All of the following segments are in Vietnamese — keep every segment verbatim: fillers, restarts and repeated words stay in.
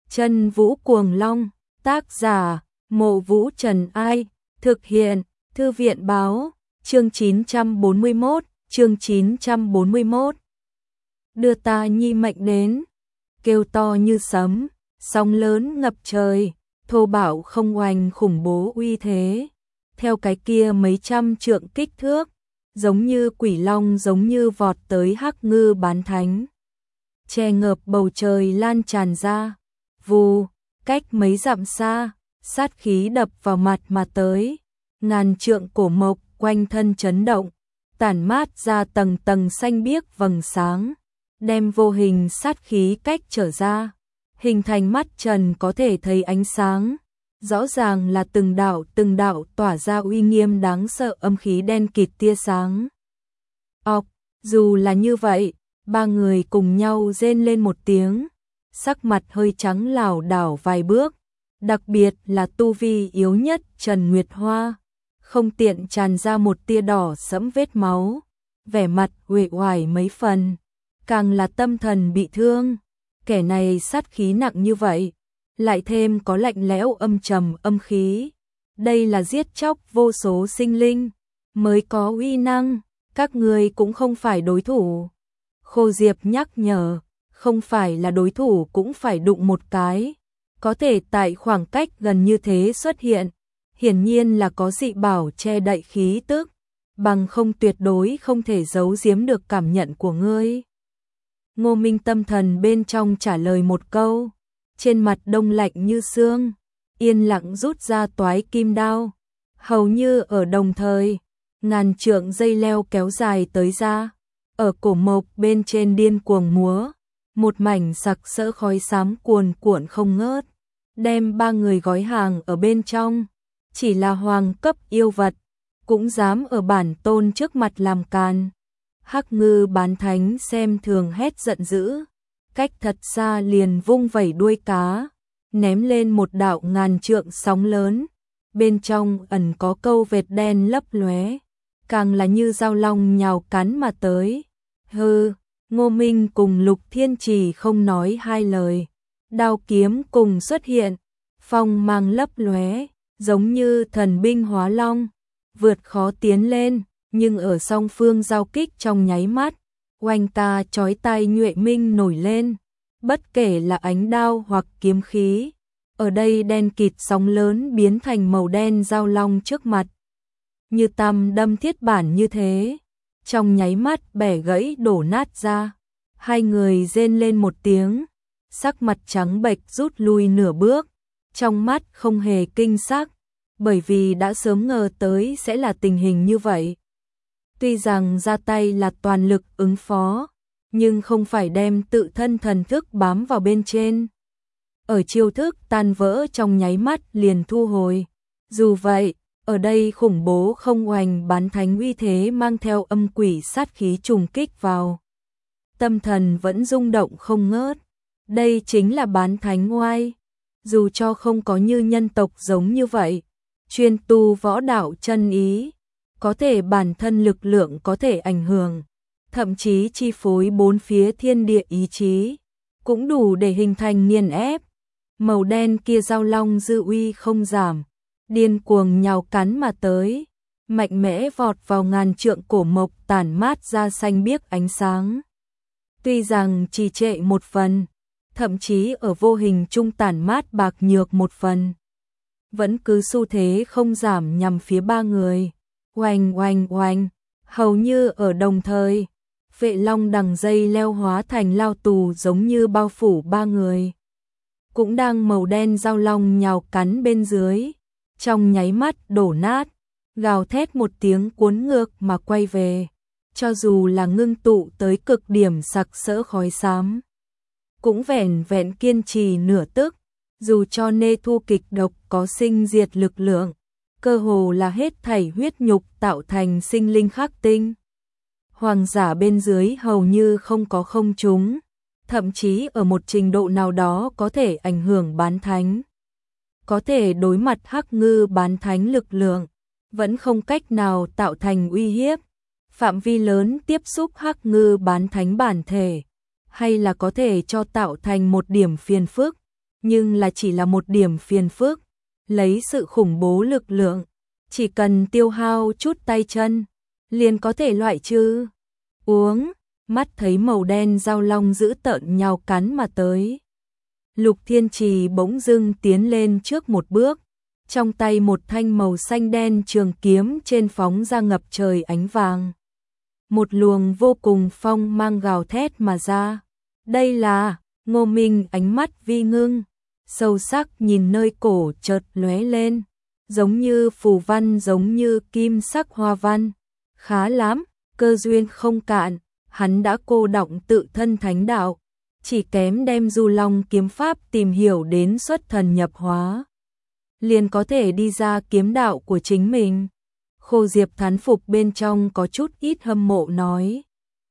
Chân Vũ Cuồng Long, tác giả, Mộ Vũ Trần Ai, thực hiện, Thư viện Báo, chương chín trăm bốn mươi mốt, chương chín trăm bốn mươi mốt. Đưa ta nhi mệnh đến, kêu to như sấm, sóng lớn ngập trời, thô bạo không oanh khủng bố uy thế, theo cái kia mấy trăm trượng kích thước, giống như quỷ long giống như vọt tới Hắc Ngư Bán Thánh. Che ngợp bầu trời lan tràn ra, vù, cách mấy dặm xa, sát khí đập vào mặt mà tới, ngàn trượng cổ mộc quanh thân chấn động, tản mát ra tầng tầng xanh biếc vầng sáng, đem vô hình sát khí cách trở ra, hình thành mắt trần có thể thấy ánh sáng, rõ ràng là từng đạo từng đạo tỏa ra uy nghiêm đáng sợ âm khí đen kịt tia sáng. Ọc, dù là như vậy, ba người cùng nhau rên lên một tiếng, sắc mặt hơi trắng lảo đảo vài bước, đặc biệt là tu vi yếu nhất Trần Nguyệt Hoa, không tiện tràn ra một tia đỏ sẫm vết máu, vẻ mặt uể oải mấy phần, càng là tâm thần bị thương, kẻ này sát khí nặng như vậy, lại thêm có lạnh lẽo âm trầm âm khí, đây là giết chóc vô số sinh linh, mới có uy năng, các ngươi cũng không phải đối thủ. Khô Diệp nhắc nhở, không phải là đối thủ cũng phải đụng một cái, có thể tại khoảng cách gần như thế xuất hiện, hiển nhiên là có dị bảo che đậy khí tức, bằng không tuyệt đối không thể giấu giếm được cảm nhận của ngươi. Ngô Minh tâm thần bên trong trả lời một câu, trên mặt đông lạnh như xương, yên lặng rút ra toái kim đao, hầu như ở đồng thời, ngàn trượng dây leo kéo dài tới ra, ở cổ mộc bên trên điên cuồng múa, một mảnh sặc sỡ khói xám cuồn cuộn không ngớt, đem ba người gói hàng ở bên trong, chỉ là hoàng cấp yêu vật, cũng dám ở bản tôn trước mặt làm càn. Hắc Ngư Bán Thánh xem thường hét giận dữ, cách thật xa liền vung vẩy đuôi cá, ném lên một đạo ngàn trượng sóng lớn, bên trong ẩn có câu vệt đen lấp lóe, càng là như dao long nhào cắn mà tới. Hừ, Ngô Minh cùng Lục Thiên Trì không nói hai lời, đao kiếm cùng xuất hiện, phong mang lấp lóe, giống như thần binh hóa long, vượt khó tiến lên, nhưng ở song phương giao kích trong nháy mắt, oanh ta chói tai nhuệ minh nổi lên, bất kể là ánh đao hoặc kiếm khí, ở đây đen kịt sóng lớn biến thành màu đen dao long trước mặt, như tăm đâm thiết bản như thế, trong nháy mắt bẻ gãy đổ nát ra, hai người rên lên một tiếng, sắc mặt trắng bệch rút lui nửa bước, trong mắt không hề kinh sắc, bởi vì đã sớm ngờ tới sẽ là tình hình như vậy. Tuy rằng ra tay là toàn lực ứng phó, nhưng không phải đem tự thân thần thức bám vào bên trên. Ở chiêu thức tan vỡ trong nháy mắt liền thu hồi. Dù vậy, ở đây khủng bố không oanh bán thánh uy thế mang theo âm quỷ sát khí trùng kích vào. Tâm thần vẫn rung động không ngớt. Đây chính là bán thánh oai. Dù cho không có như nhân tộc giống như vậy, chuyên tu võ đạo chân ý, có thể bản thân lực lượng có thể ảnh hưởng, thậm chí chi phối bốn phía thiên địa ý chí, cũng đủ để hình thành nghiền ép. Màu đen kia dao long dư uy không giảm, điên cuồng nhào cắn mà tới, mạnh mẽ vọt vào ngàn trượng cổ mộc tản mát ra xanh biếc ánh sáng. Tuy rằng trì trệ một phần, thậm chí ở vô hình trung tản mát bạc nhược một phần, vẫn cứ xu thế không giảm nhằm phía ba người. Oanh oanh oanh, hầu như ở đồng thời, vệ long đằng dây leo hóa thành lao tù giống như bao phủ ba người. Cũng đang màu đen dao long nhào cắn bên dưới, trong nháy mắt đổ nát, gào thét một tiếng cuốn ngược mà quay về, cho dù là ngưng tụ tới cực điểm sặc sỡ khói xám. Cũng vẻn vẹn kiên trì nửa tức, dù cho nê thu kịch độc có sinh diệt lực lượng, cơ hồ là hết thảy huyết nhục tạo thành sinh linh khắc tinh. Hoàng giả bên dưới hầu như không có không chúng, thậm chí ở một trình độ nào đó có thể ảnh hưởng bán thánh. Có thể đối mặt Hắc Ngư Bán Thánh lực lượng, vẫn không cách nào tạo thành uy hiếp, phạm vi lớn tiếp xúc Hắc Ngư Bán Thánh bản thể, hay là có thể cho tạo thành một điểm phiền phức, nhưng là chỉ là một điểm phiền phức, lấy sự khủng bố lực lượng, chỉ cần tiêu hao chút tay chân, liền có thể loại trừ. Uống, mắt thấy màu đen dao long dữ tợn nhào cắn mà tới. Lục Thiên Trì bỗng dưng tiến lên trước một bước, trong tay một thanh màu xanh đen trường kiếm trên phóng ra ngập trời ánh vàng. Một luồng vô cùng phong mang gào thét mà ra. Đây là, Ngô Minh ánh mắt vi ngưng, sâu sắc nhìn nơi cổ chợt lóe lên, giống như phù văn giống như kim sắc hoa văn. Khá lắm, cơ duyên không cạn, hắn đã cô đọng tự thân thánh đạo, chỉ kém đem Du Long kiếm pháp tìm hiểu đến xuất thần nhập hóa, liền có thể đi ra kiếm đạo của chính mình. Khô Diệp thán phục bên trong có chút ít hâm mộ nói.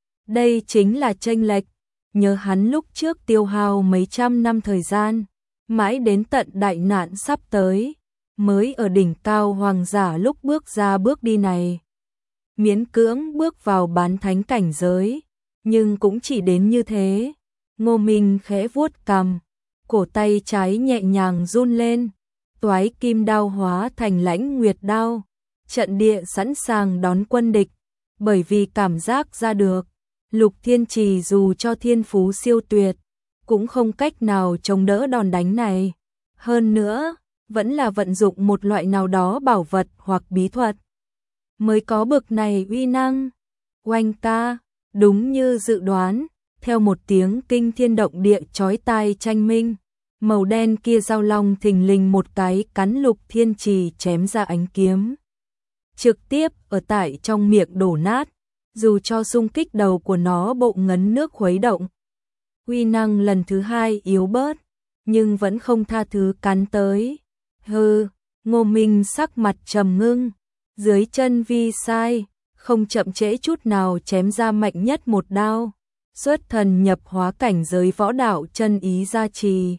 Đây chính là chênh lệch, nhớ hắn lúc trước tiêu hao mấy trăm năm thời gian, mãi đến tận đại nạn sắp tới, mới ở đỉnh cao hoàng giả lúc bước ra bước đi này. Miễn cưỡng bước vào bán thánh cảnh giới, nhưng cũng chỉ đến như thế. Ngô Minh khẽ vuốt cằm, cổ tay trái nhẹ nhàng run lên, toái kim đao hóa thành lãnh nguyệt đao, trận địa sẵn sàng đón quân địch, bởi vì cảm giác ra được, Lục Thiên Trì dù cho thiên phú siêu tuyệt, cũng không cách nào chống đỡ đòn đánh này. Hơn nữa, vẫn là vận dụng một loại nào đó bảo vật hoặc bí thuật, mới có bực này uy năng. Oanh ca, đúng như dự đoán, theo một tiếng kinh thiên động địa chói tai tranh minh, màu đen kia dao long thình lình một cái cắn Lục Thiên Trì chém ra ánh kiếm. Trực tiếp ở tại trong miệng đổ nát, dù cho xung kích đầu của nó bộ ngấn nước khuấy động. Uy năng lần thứ hai yếu bớt, nhưng vẫn không tha thứ cắn tới. Hừ, Ngô Minh sắc mặt trầm ngưng, dưới chân vi sai, không chậm trễ chút nào chém ra mạnh nhất một đao. Xuất thần nhập hóa cảnh giới võ đạo chân ý gia trì,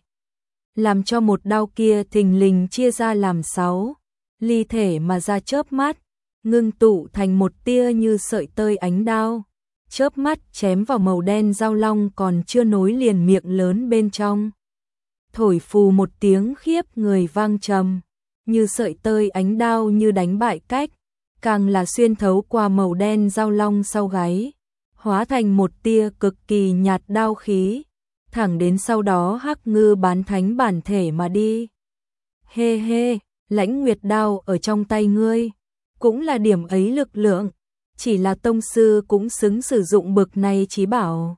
làm cho một đao kia thình lình chia ra làm sáu, ly thể mà ra chớp mắt, ngưng tụ thành một tia như sợi tơi ánh đao, chớp mắt chém vào màu đen dao long còn chưa nối liền miệng lớn bên trong. Thổi phù một tiếng khiếp người vang trầm, như sợi tơi ánh đao như đánh bại cách, càng là xuyên thấu qua màu đen dao long sau gáy, hóa thành một tia cực kỳ nhạt đao khí, thẳng đến sau đó Hắc Ngư bán thánh bản thể mà đi. Hê hê, lãnh nguyệt đao ở trong tay ngươi, cũng là điểm ấy lực lượng, chỉ là tông sư cũng xứng sử dụng bực này chí bảo.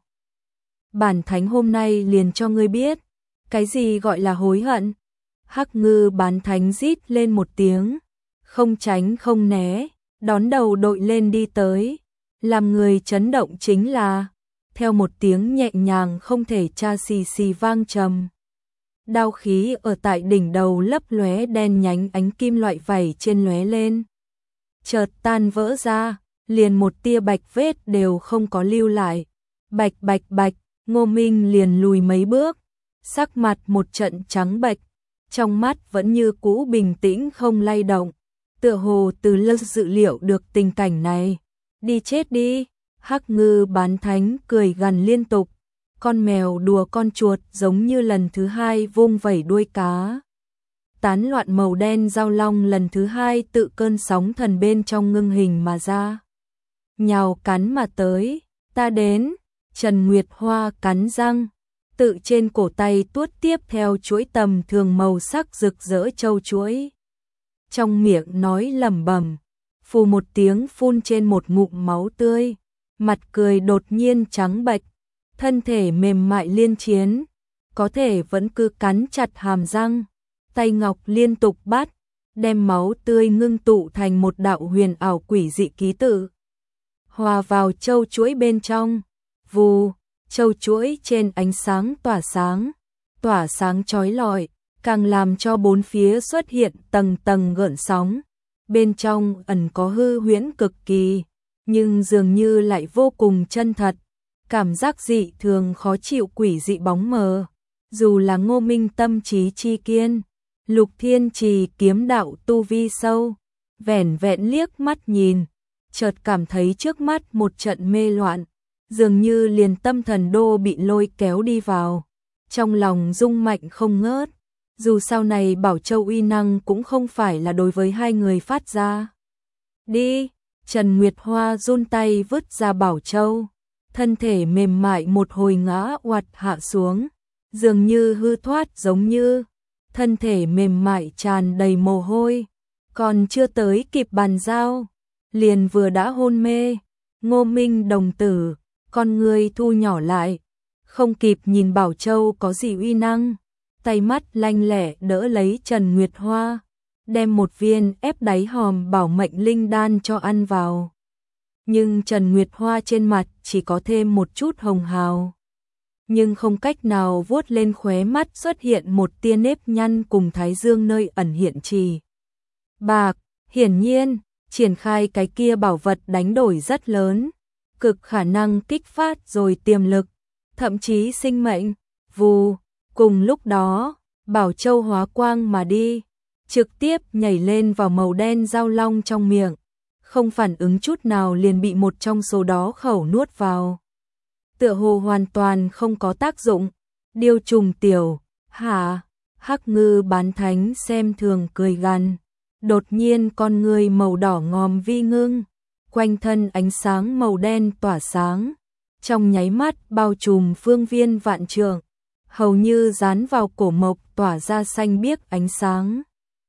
Bản thánh hôm nay liền cho ngươi biết, cái gì gọi là hối hận. Hắc Ngư bán thánh rít lên một tiếng, không tránh không né, đón đầu đội lên đi tới. Làm người chấn động chính là, theo một tiếng nhẹ nhàng không thể tra xì xì vang trầm, đao khí ở tại đỉnh đầu lấp lóe đen nhánh ánh kim loại vảy trên lóe lên, chợt tan vỡ ra, liền một tia bạch vết đều không có lưu lại. Bạch bạch bạch, Ngô Minh liền lùi mấy bước, sắc mặt một trận trắng bệch, trong mắt vẫn như cũ bình tĩnh không lay động, tựa hồ từ lâu dự liệu được tình cảnh này. Đi chết đi, Hắc Ngư bán thánh cười gằn liên tục, con mèo đùa con chuột giống như lần thứ hai vung vẩy đuôi cá. Tán loạn màu đen dao long lần thứ hai tự cơn sóng thần bên trong ngưng hình mà ra. Nhào cắn mà tới, ta đến, Trần Nguyệt Hoa cắn răng, tự trên cổ tay tuốt tiếp theo chuỗi tầm thường màu sắc rực rỡ châu chuỗi. Trong miệng nói lẩm bẩm, phù một tiếng phun trên một ngụm máu tươi, mặt cười đột nhiên trắng bệch, thân thể mềm mại liên chiến, có thể vẫn cứ cắn chặt hàm răng, tay ngọc liên tục bắt, đem máu tươi ngưng tụ thành một đạo huyền ảo quỷ dị ký tự, hòa vào châu chuỗi bên trong. Vù, châu chuỗi trên ánh sáng tỏa sáng, tỏa sáng chói lọi, càng làm cho bốn phía xuất hiện tầng tầng gợn sóng. Bên trong ẩn có hư huyễn cực kỳ, nhưng dường như lại vô cùng chân thật, cảm giác dị thường khó chịu quỷ dị bóng mờ. Dù là Ngô Minh tâm trí chi kiên, Lục Thiên Trì kiếm đạo tu vi sâu, vẻn vẹn liếc mắt nhìn, chợt cảm thấy trước mắt một trận mê loạn, dường như liền tâm thần đô bị lôi kéo đi vào. trong lòng rung mạnh không ngớt. Dù sau này Bảo Châu uy năng cũng không phải là đối với hai người phát ra. Đi, Trần Nguyệt Hoa run tay vứt ra Bảo Châu, thân thể mềm mại một hồi ngã oạt hạ xuống, dường như hư thoát giống như, thân thể mềm mại tràn đầy mồ hôi, còn chưa tới kịp bàn giao, liền vừa đã hôn mê. Ngô Minh đồng tử, con người thu nhỏ lại, không kịp nhìn Bảo Châu có gì uy năng, tay mắt lanh lẹ đỡ lấy Trần Nguyệt Hoa, đem một viên ép đáy hòm bảo mệnh linh đan cho ăn vào. Nhưng Trần Nguyệt Hoa trên mặt chỉ có thêm một chút hồng hào, nhưng không cách nào vuốt lên khóe mắt xuất hiện một tia nếp nhăn cùng thái dương nơi ẩn hiện trì bạc. Hiển nhiên, triển khai cái kia bảo vật đánh đổi rất lớn, cực khả năng kích phát rồi tiềm lực, thậm chí sinh mệnh. Vù, cùng lúc đó, Bảo Châu hóa quang mà đi, trực tiếp nhảy lên vào màu đen dao long trong miệng, không phản ứng chút nào liền bị một trong số đó khẩu nuốt vào. Tựa hồ hoàn toàn không có tác dụng. Điêu trùng tiểu, hả? Hắc Ngư bán thánh xem thường cười gằn. Đột nhiên con người màu đỏ ngòm vi ngưng, quanh thân ánh sáng màu đen tỏa sáng, trong nháy mắt bao trùm phương viên vạn trượng, hầu như dán vào cổ mộc tỏa ra xanh biếc ánh sáng.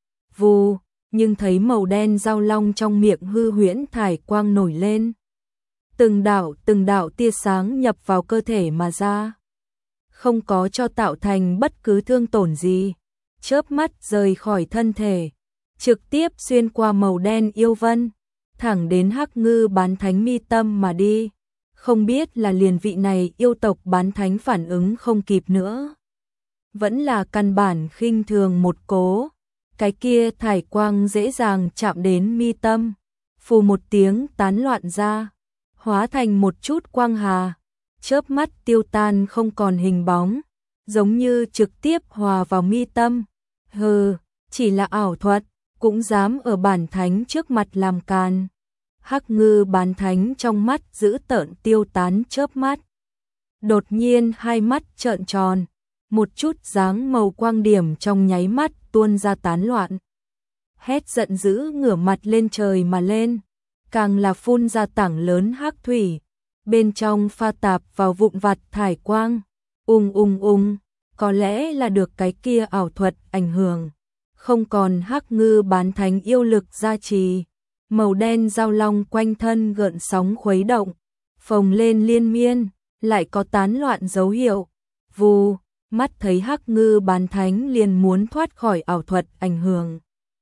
Vù, nhưng thấy màu đen dao long trong miệng hư huyễn thải quang nổi lên. Từng đạo từng đạo tia sáng nhập vào cơ thể mà ra, không có cho tạo thành bất cứ thương tổn gì, chớp mắt rời khỏi thân thể, trực tiếp xuyên qua màu đen yêu vân, thẳng đến Hắc Ngư bán thánh mi tâm mà đi. Không biết là liền vị này yêu tộc bán thánh phản ứng không kịp nữa, vẫn là căn bản khinh thường một cố, cái kia thải quang dễ dàng chạm đến mi tâm, phù một tiếng tán loạn ra, hóa thành một chút quang hà, chớp mắt tiêu tan không còn hình bóng, giống như trực tiếp hòa vào mi tâm. Hừ, chỉ là ảo thuật, cũng dám ở bản thánh trước mặt làm càn. Hắc Ngư bán thánh trong mắt giữ tợn tiêu tán chớp mắt. Đột nhiên hai mắt trợn tròn, một chút dáng màu quang điểm trong nháy mắt tuôn ra tán loạn. Hét giận dữ ngửa mặt lên trời mà lên, càng là phun ra tảng lớn hắc thủy, bên trong pha tạp vào vụn vặt thải quang. Ung ung ung, có lẽ là được cái kia ảo thuật ảnh hưởng, không còn Hắc Ngư bán thánh yêu lực gia trì, màu đen dao long quanh thân gợn sóng khuấy động, phồng lên liên miên, lại có tán loạn dấu hiệu. Vù, mắt thấy Hắc Ngư bán thánh liền muốn thoát khỏi ảo thuật ảnh hưởng.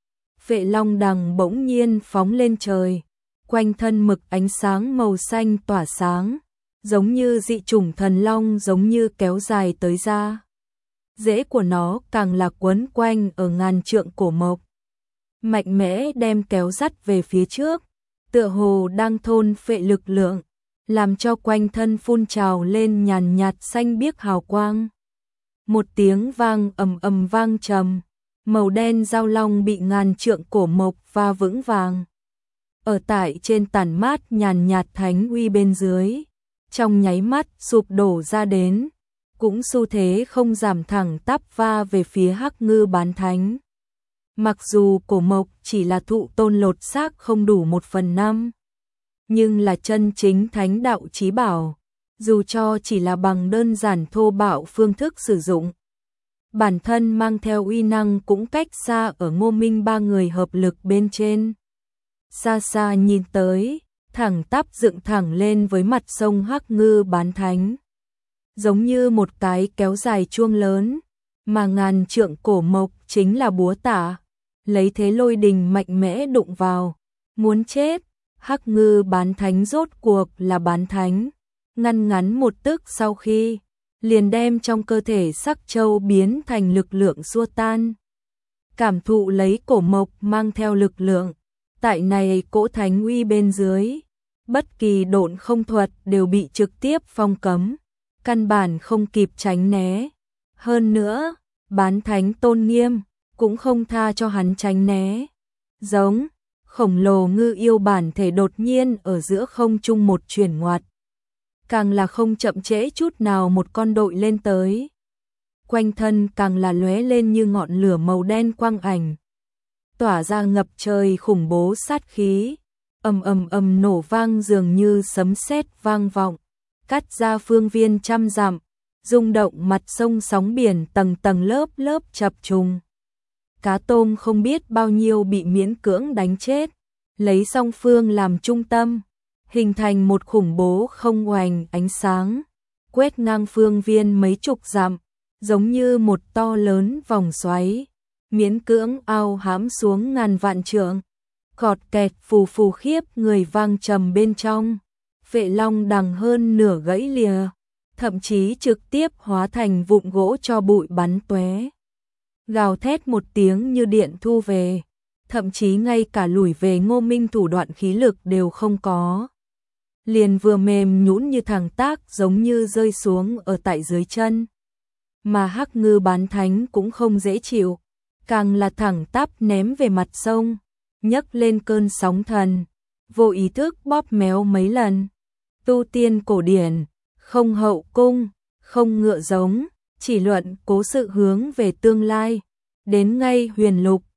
Phệ long đằng bỗng nhiên phóng lên trời, quanh thân mực ánh sáng màu xanh tỏa sáng, giống như dị chủng thần long giống như kéo dài tới ra. Rễ của nó càng là quấn quanh ở ngàn trượng cổ mộc, mạnh mẽ đem kéo dắt về phía trước, tựa hồ đang thôn phệ lực lượng, làm cho quanh thân phun trào lên nhàn nhạt xanh biếc hào quang. Một tiếng vang ầm ầm vang trầm, màu đen dao long bị ngàn trượng cổ mộc va vững vàng. Ở tại trên tản mát nhàn nhạt thánh uy bên dưới, trong nháy mắt sụp đổ ra đến, cũng xu thế không giảm thẳng tắp va về phía Hắc Ngư bán thánh. Mặc dù cổ mộc chỉ là thụ tôn lột xác không đủ một phần năm, nhưng là chân chính thánh đạo chí bảo, dù cho chỉ là bằng đơn giản thô bạo phương thức sử dụng, bản thân mang theo uy năng cũng cách xa ở Ngô Minh ba người hợp lực bên trên. Xa xa nhìn tới, thẳng tắp dựng thẳng lên với mặt sông Hắc Ngư bán thánh, giống như một cái kéo dài chuông lớn, mà ngàn trượng cổ mộc chính là búa tạ, lấy thế lôi đình mạnh mẽ đụng vào, muốn chết. Hắc Ngư bán thánh rốt cuộc là bán thánh, ngăn ngắn một tức sau khi, liền đem trong cơ thể sắc châu biến thành lực lượng xua tan. Cảm thụ lấy cổ mộc mang theo lực lượng, tại này cỗ thánh uy bên dưới, bất kỳ độn không thuật đều bị trực tiếp phong cấm, căn bản không kịp tránh né. Hơn nữa, bán thánh tôn nghiêm, cũng không tha cho hắn tránh né. Giống, khổng lồ ngư yêu bản thể đột nhiên ở giữa không trung một chuyển ngoặt. Càng là không chậm trễ chút nào một con đội lên tới. quanh thân càng là lóe lên như ngọn lửa màu đen quang ảnh, tỏa ra ngập trời khủng bố sát khí, ầm ầm ầm nổ vang dường như sấm sét vang vọng, cắt ra phương viên trăm dặm, rung động mặt sông sóng biển tầng tầng lớp lớp chập trùng. Cá tôm không biết bao nhiêu bị miễn cưỡng đánh chết, lấy song phương làm trung tâm, hình thành một khủng bố không oanh ánh sáng, quét ngang phương viên mấy chục dặm, giống như một to lớn vòng xoáy, miễn cưỡng ao hãm xuống ngàn vạn trượng, cọt kẹt phù phù khiếp người vang trầm bên trong, Vệ Long đằng hơn nửa gãy lìa, thậm chí trực tiếp hóa thành vụn gỗ cho bụi bắn tóe. Gào thét một tiếng như điện thu về, thậm chí ngay cả lùi về Ngô Minh thủ đoạn khí lực đều không có. Liền vừa mềm nhũn như thẳng tác giống như rơi xuống ở tại dưới chân. Mà Hắc Ngư bán thánh cũng không dễ chịu, càng là thẳng tắp ném về mặt sông, nhấc lên cơn sóng thần, vô ý thức bóp méo mấy lần. Tu tiên cổ điển, không hậu cung, không ngựa giống, chỉ luận cố sự hướng về tương lai, đến ngay huyền lục,